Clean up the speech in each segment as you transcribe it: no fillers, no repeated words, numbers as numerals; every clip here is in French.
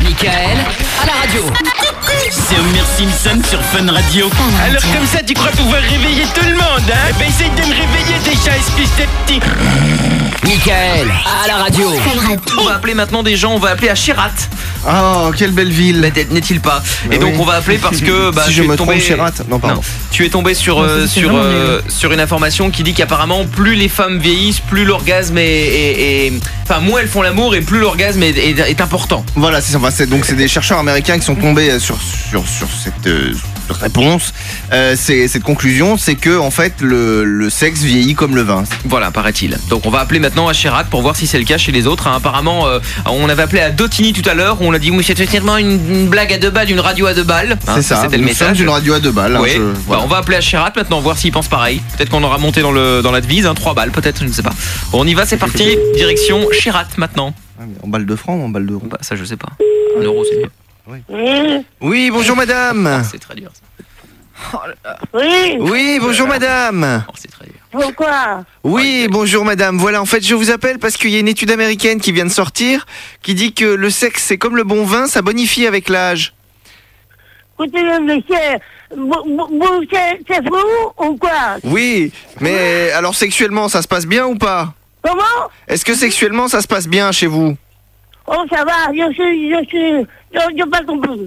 Michael à la radio. C'est Homer Simpson sur Fun Radio. Alors comme ça, tu crois pouvoir réveiller tout le monde, hein? Ben essaye de me réveiller déjà, espèce de petit... Michael à la radio. On va appeler maintenant des gens, on va appeler à Chirat. Oh, quelle belle ville. N'est-il pas? Et donc on va appeler parce que si je me trompe, Chirat. Non, pardon. Tu es tombé sur une information qui dit qu'apparemment plus les femmes vieillissent, plus l'orgasme est enfin moins elles font l'amour et plus l'orgasme est important. Voilà, c'est ça. Enfin, donc c'est des chercheurs américains qui sont tombés sur cette réponse. Cette conclusion, c'est que en fait le sexe vieillit comme le vin. Voilà, paraît-il. Donc on va appeler maintenant à Chirat pour voir si c'est le cas chez les autres. Apparemment, on avait appelé à Dottigny tout à l'heure où on a dit oui, c'est effectivement une blague à 2 balles, une radio à 2 balles. C'est ça. C'était le message d'une radio à 2 balles. Oui. Voilà. On va appeler à Chirat maintenant, voir s'il pense pareil. Peut-être qu'on aura monté dans la devise, 3 balles peut-être, je ne sais pas. Bon, on y va, c'est parti. Direction Chirat maintenant. En balle de francs ou en balle d'euros? Bah ça je sais pas. 1 euro c'est mieux. Oui, bonjour madame. C'est très dur ça. Oh là là. Oui, bonjour madame. Oh, c'est très dur. Pourquoi? Oui, bonjour madame. Voilà, en fait, je vous appelle parce qu'il y a une étude américaine qui vient de sortir qui dit que le sexe, c'est comme le bon vin, ça bonifie avec l'âge. Écoutez, monsieur, c'est fou ou quoi? Oui, mais alors sexuellement, ça se passe bien ou pas? Comment? Est-ce que sexuellement, ça se passe bien chez vous? Oh, ça va, j'ai pas compris.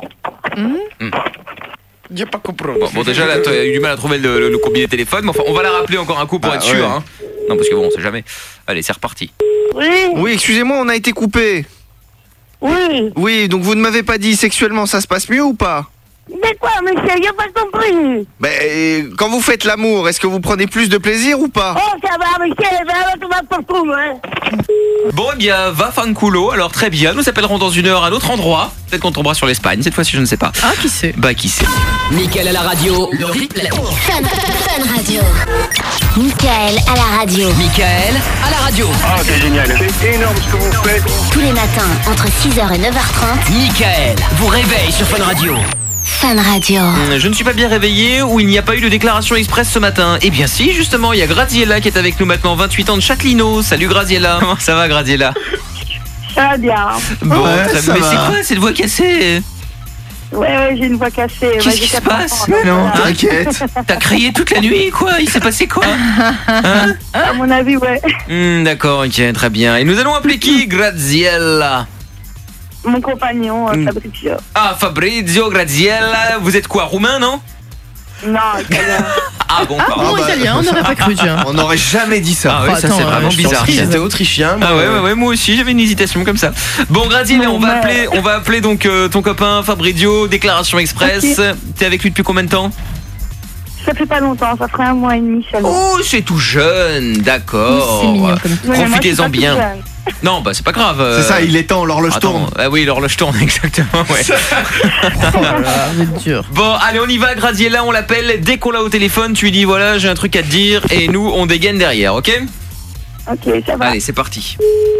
J'ai pas compris. Bon déjà là, tu as eu du mal à trouver le combiné téléphone, mais enfin on va la rappeler encore un coup pour être sûr. Hein. Non parce que bon, on sait jamais. Allez, c'est reparti. Oui. Oui, excusez-moi, on a été coupé. Oui. Oui, donc vous ne m'avez pas dit sexuellement, ça se passe mieux ou pas? Mais quoi, monsieur, j'ai pas compris. Ben, quand vous faites l'amour, est-ce que vous prenez plus de plaisir ou pas? Oh, ça va, monsieur, tu vas partout, hein. Bon, eh bien, va fanculo, alors très bien, nous appellerons dans 1 heure à un autre endroit. Peut-être qu'on tombera sur l'Espagne, cette fois-ci je ne sais pas. Ah, qui sait? Bah, qui sait. Michael à la radio, le replay. Fun Radio. Michael à la radio. Michael à la radio. Ah, c'est génial. C'est énorme ce que vous faites. Tous les matins, entre 6h et 9h30. Michael vous réveille sur Fun Radio. Fun Radio. Je ne suis pas bien réveillé ou il n'y a pas eu de déclaration express ce matin. Eh bien si, justement, il y a Graziella qui est avec nous maintenant, 28 ans de Châtelineau. Salut Graziella. Comment ça va Graziella? Ça va bien. Bon, Ouais, très ça bien. Mais va. c'est quoi cette voix cassée? Ouais, j'ai une voix cassée. Qu'est-ce qui se passe? Mais non, t'inquiète. T'as crié toute la nuit, quoi? Il s'est passé quoi? Hein? À mon avis, ouais. D'accord, ok, très bien. Et nous allons appeler qui? Graziella. Mon compagnon, Fabrizio. Ah, Fabrizio, Graziella. Vous êtes quoi, roumain, non? Non, italien. Ah bon, pardon. Bon, italien, on n'aurait pas cru, tiens. On n'aurait jamais dit ça. Ah ouais, ça c'est vraiment bizarre. C'était autrichien. Ah ouais, moi aussi j'avais une hésitation comme ça. Bon Graziella, on va appeler donc ton copain Fabrizio, déclaration express. Okay. T'es avec lui depuis combien de temps? Ça fait pas longtemps, ça ferait 1 mois et demi seulement. Oh, c'est tout jeune, d'accord. C'est mignon comme Oui, mais moi, je suis Profitez-en pas bien. toute jeune. Non, bah c'est pas grave. C'est ça, il est temps, l'horloge tourne. Ah oui, l'horloge tourne, exactement, ouais. Oh là là, vous êtes dur. Bon, allez, on y va, Graziella, on l'appelle. Dès qu'on l'a au téléphone, tu lui dis voilà, j'ai un truc à te dire et nous, on dégaine derrière, ok? Ok, ça va. Allez, c'est parti.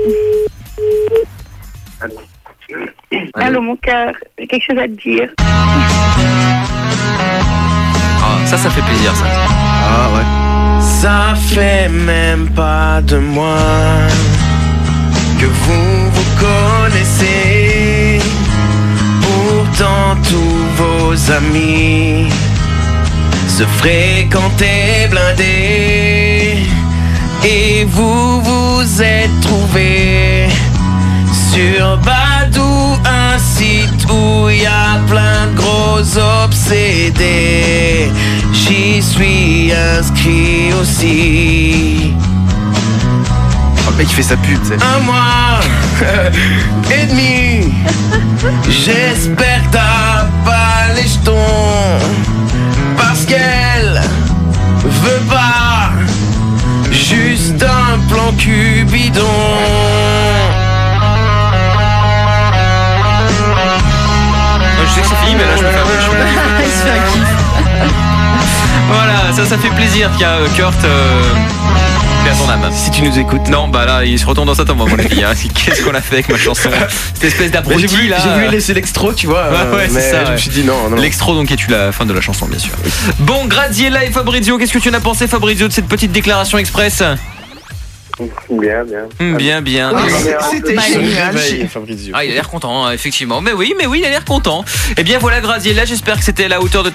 Allô, mon cœur, j'ai quelque chose à te dire. Ah, ça fait plaisir, ça. Ah ouais. Ça fait même pas de moi que vous vous connaissez. Pourtant tous vos amis se fréquentaient blindés. Et vous vous êtes trouvés sur Badou, un site où y a plein de gros obsédés. J'y suis inscrit aussi. Oh, le mec il fait sa pub, tu sais. 1 mois et demi. J'espère que t'as pas les jetons, parce qu'elle veut pas juste un plan Cupidon. Je sais que c'est fini, mais là je me fais un peu Il se fait un kiff. Voilà, ça fait plaisir. Tiens, Kurt, paix à ton âme. Si tu nous écoutes. Non, bah là, il se retourne dans sa tombe, à mon avis. Hein. Qu'est-ce qu'on a fait avec ma chanson? Cette espèce d'abruti là. J'ai voulu laisser l'extro, tu vois. Ouais, c'est mais ça. je me suis dit non. L'extro donc est-tu la fin de la chanson, bien sûr. Bon, Graziella et Fabrizio, qu'est-ce que tu en as pensé, Fabrizio, de cette petite déclaration express? Bien. Bien. C'était génial. Fabrizio. Ah, il a l'air content, hein, effectivement. Mais oui, il a l'air content. Eh bien voilà, Graziella, j'espère que c'était à la hauteur de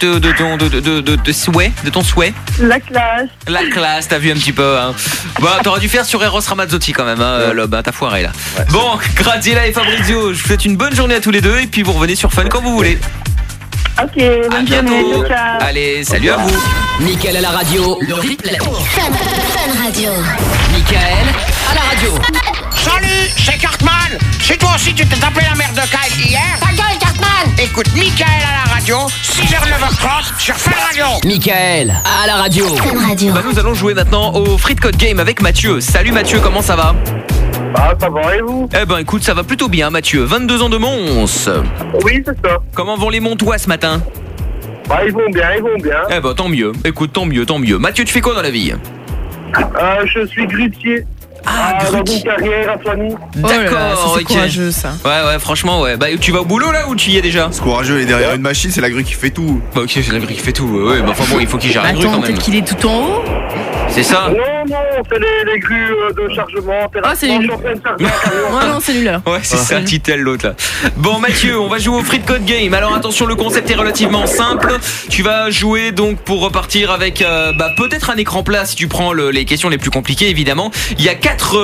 ton souhait. La classe. La classe, t'as vu un petit peu. Hein. Bah, t'aurais dû faire sur Eros Ramazzotti quand même, hein, Lob, hein, t'as foiré là. Ouais, bon, Graziella et Fabrizio, je vous souhaite une bonne journée à tous les deux et puis vous revenez sur Fun quand vous voulez. Ok, À bonne journée. bientôt. Ciao. Allez, salut à vous. Mickaël à la radio, le replay. Fun Radio. Mickaël à la radio. Salut, c'est Cartman. Si toi aussi tu t'es tapé la merde de Kyle hier. Ta gueule, Cartman. Écoute Mickaël à la radio, 6h, 9h30 sur Fun Radio. Mickaël à la radio. Fun Radio. Bah, nous allons jouer maintenant au Frites Code Game avec Mathieu. Salut Mathieu, comment ça va? Ah, ça va et vous? Eh ben écoute, ça va plutôt bien Mathieu, 22 ans de Mons. Oui, c'est ça. Comment vont les Montois ce matin? Bah, ils vont bien. Eh ben tant mieux, écoute, tant mieux. Mathieu, tu fais quoi dans la vie? Je suis grutier. Dans grutier. une carrière à Soigny. D'accord, c'est ok. courageux ça. Ouais, franchement, ouais. Bah tu vas au boulot là ou tu y es déjà? Ce courageux, il est derrière une machine, c'est la grue qui fait tout. Bah ok, c'est la grue qui fait tout. Ouais, bah enfin bon, il faut qu'il gère la grue Attends, quand même. peut-être qu'il est tout en haut. C'est ça? Non, c'est les grues de chargement. Ah, c'est Je lui. suis en train de charger un camion. Non, c'est lui là. Ouais, c'est ça, Titel l'autre là. Bon Mathieu, on va jouer au Frites Code Game. Alors attention, le concept est relativement simple. Tu vas jouer donc pour repartir avec peut-être un écran plat si tu prends les questions les plus compliquées évidemment. Il y a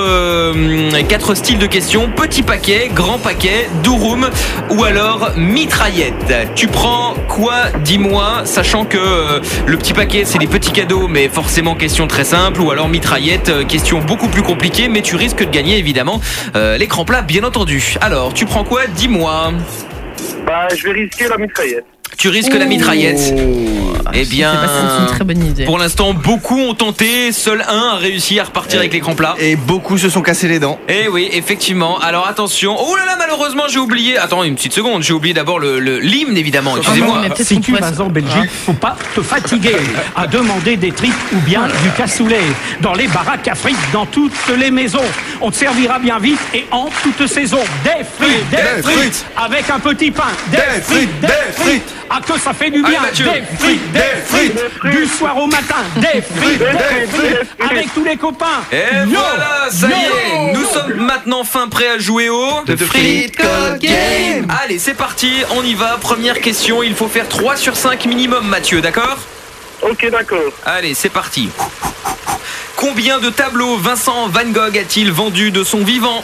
4 styles de questions, petit paquet, grand paquet, douroum ou alors mitraillette. Tu prends quoi, dis-moi, sachant que le petit paquet c'est des petits cadeaux mais forcément question très simple, ou alors mitraillette, question beaucoup plus compliquée mais tu risques de gagner évidemment l'écran plat bien entendu. Alors tu prends quoi, dis-moi? Bah, je vais risquer la mitraillette. Tu risques la mitraillette. Eh bien, Je sais pas si c'est une très bonne idée. pour l'instant, beaucoup ont tenté. Seul un a réussi à repartir avec l'écran plat. Et beaucoup se sont cassés les dents. Eh oui, effectivement. Alors attention. Oh là là, malheureusement, j'ai oublié. Attends une petite seconde. J'ai oublié d'abord l'hymne, évidemment. Excusez-moi. mais peut-être Si qu'on tu pourrait vas en Belgique, faut pas te fatiguer à demander des tripes ou bien du cassoulet. Dans les baraques à frites, dans toutes les maisons. On te servira bien vite et en toute saison. Des frites, avec un petit pain. Des frites. Ah que ça fait du bien. Allez, Mathieu. Des frites. Du soir au matin. Des frites. Avec tous les copains. Et Yo, voilà, ça y est. Nous sommes maintenant fin prêts à jouer au Frites Code Game. Allez, c'est parti. On y va. Première question. Il faut faire 3 sur 5 minimum, Mathieu. D'accord? Ok, d'accord. Allez, c'est parti. Combien de tableaux Vincent Van Gogh a-t-il vendu de son vivant?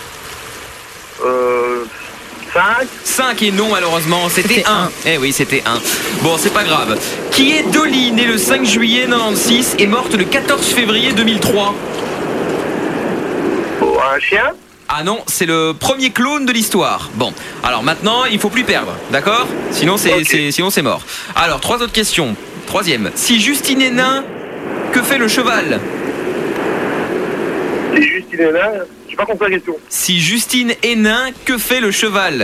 5. 5 et non, malheureusement, c'était C'était 1. Eh oui, c'était 1. Bon, c'est pas grave. Qui est Dolly, née le 5 juillet 96 et morte le 14 février 2003? Un chien. Ah non, c'est le premier clone de l'histoire. Bon, alors maintenant, il faut plus perdre, d'accord? Sinon, c'est mort. Alors, 3 autres questions. Troisième. Si Justine est nain, que fait le cheval? C'est Justine est là. J'ai pas compris la question. Si Justine est nain, que fait le cheval?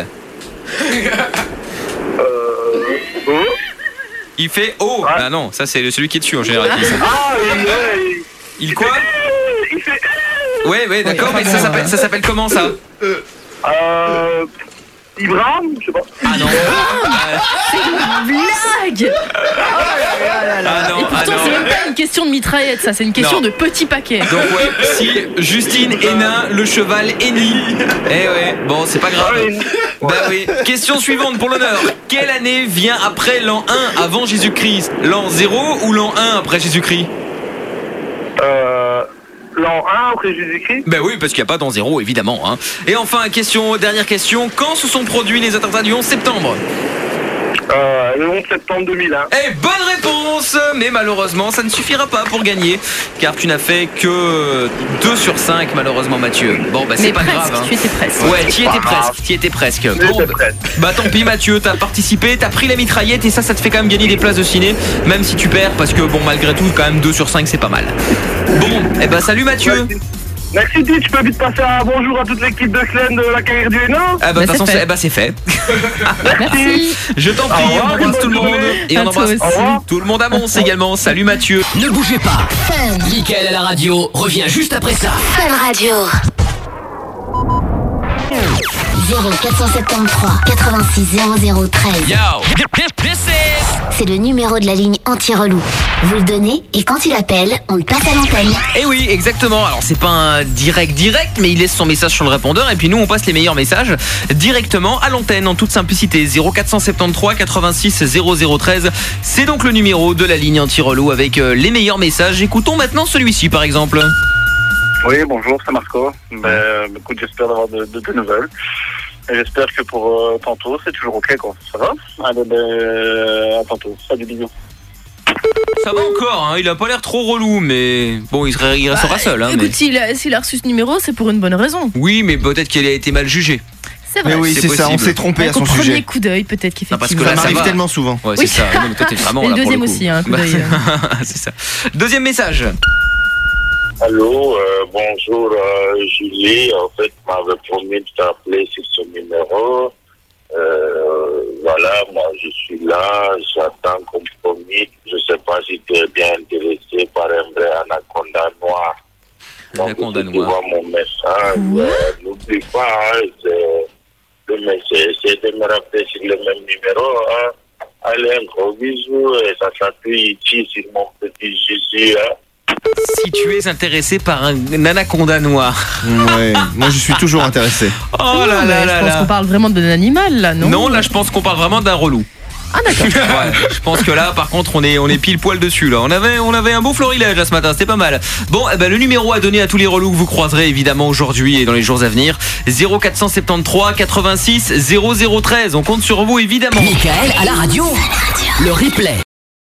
Oh. Il fait oh. Ouais. Ah non, ça c'est celui qui est dessus en général. Ah, Il quoi? il fait. Ouais, d'accord, mais ça s'appelle comment ça? Ibrahim, je sais pas. Ah non. Blague. Ah non, Et pourtant, c'est même pas une question de mitraillette, ça, c'est une question Non. de petit paquet. Donc ouais, si Justine est nain, le cheval est ni. Eh ouais, bon, c'est pas grave. Bah oui. Question suivante pour l'honneur. Quelle année vient après l'an 1 avant Jésus-Christ? L'an 0 ou l'an 1 après Jésus-Christ? L'an 1 après Jésus-Christ. Ben oui, parce qu'il n'y a pas d'an 0 évidemment. Hein. Et enfin, dernière question. Quand se sont produits les attentats du 11 septembre? Le 11 septembre 2001. Eh, bonne réponse. Mais malheureusement, ça ne suffira pas pour gagner, car tu n'as fait que 2 sur 5 malheureusement, Mathieu. Bon, bah c'est Mais pas presque, grave. Hein. tu étais presque. Ouais, t'y étais presque. Bon, bah tant pis Mathieu, t'as participé, t'as pris la mitraillette et ça te fait quand même gagner des places de ciné, même si tu perds, parce que bon, malgré tout, quand même 2 sur 5 c'est pas mal. Bon, eh bah salut Mathieu. Merci Ditch, je peux vite passer un bonjour à toute l'équipe de Clen de la carrière du Hainaut. Ah bah de toute façon c'est fait. Merci. Je t'en prie, on embrasse tout le monde et on embrasse tout le monde à Mons également. Salut Mathieu. Ne bougez pas. Mickaël à la radio revient juste après ça. Fun Radio. 0473 86 00 13. Yo, this is C'est le numéro de la ligne anti-relou. Vous le donnez et quand il appelle, on le passe à l'antenne. Et oui, exactement. Alors c'est pas un direct, mais il laisse son message sur le répondeur et puis nous on passe les meilleurs messages directement à l'antenne en toute simplicité. 0473 86 0013. C'est donc le numéro de la ligne anti-relou avec les meilleurs messages. Écoutons maintenant celui-ci par exemple. Oui, bonjour, c'est Marco. Écoute, j'espère d'avoir de nouvelles. Et j'espère que pour tantôt, c'est toujours ok, quoi. Ça va? Allez, à tantôt. Salut, bisous. Ça va encore, hein, il a pas l'air trop relou, mais bon, il restera seul. Hein, écoute, s'il a reçu ce numéro, c'est pour une bonne raison. Oui, mais peut-être qu'il a été mal jugé. C'est vrai. Mais oui, c'est ça, on s'est trompé à son sujet. Au premier coup d'œil, peut-être qu'effectivement. Parce que là, ça m'arrive tellement souvent. Ouais, c'est ça. Non, mais toi, t'es vraiment et là le pour deuxième le coup. aussi, un coup d'œil. C'est ça. Deuxième message. Allô, bonjour Julie. En fait, m'avait promis de t'appeler sur ce numéro. Voilà, moi je suis là, j'attends comme promis. Je sais pas si tu es bien intéressé par un vrai anaconda noir. Donc, Anaconda si tu noir. vois mon message, n'oublie pas, le message, c'est de me rappeler sur le même numéro. Hein. Allez, un gros bisou et ça s'appuie ici sur mon petit Jésus. Hein. Si tu es intéressé par un anaconda noir. Ouais, moi je suis toujours intéressé. Oh là là là je pense qu'on parle vraiment d'un animal là, non? Non, là je pense qu'on parle vraiment d'un relou. Ah d'accord. Ouais, je pense que là par contre on est pile poil dessus là. On avait un beau florilège là ce matin, c'était pas mal. Bon, le numéro à donner à tous les relous que vous croiserez évidemment aujourd'hui et dans les jours à venir, 0473 86 0013. On compte sur vous évidemment. Michael à la radio. Le replay.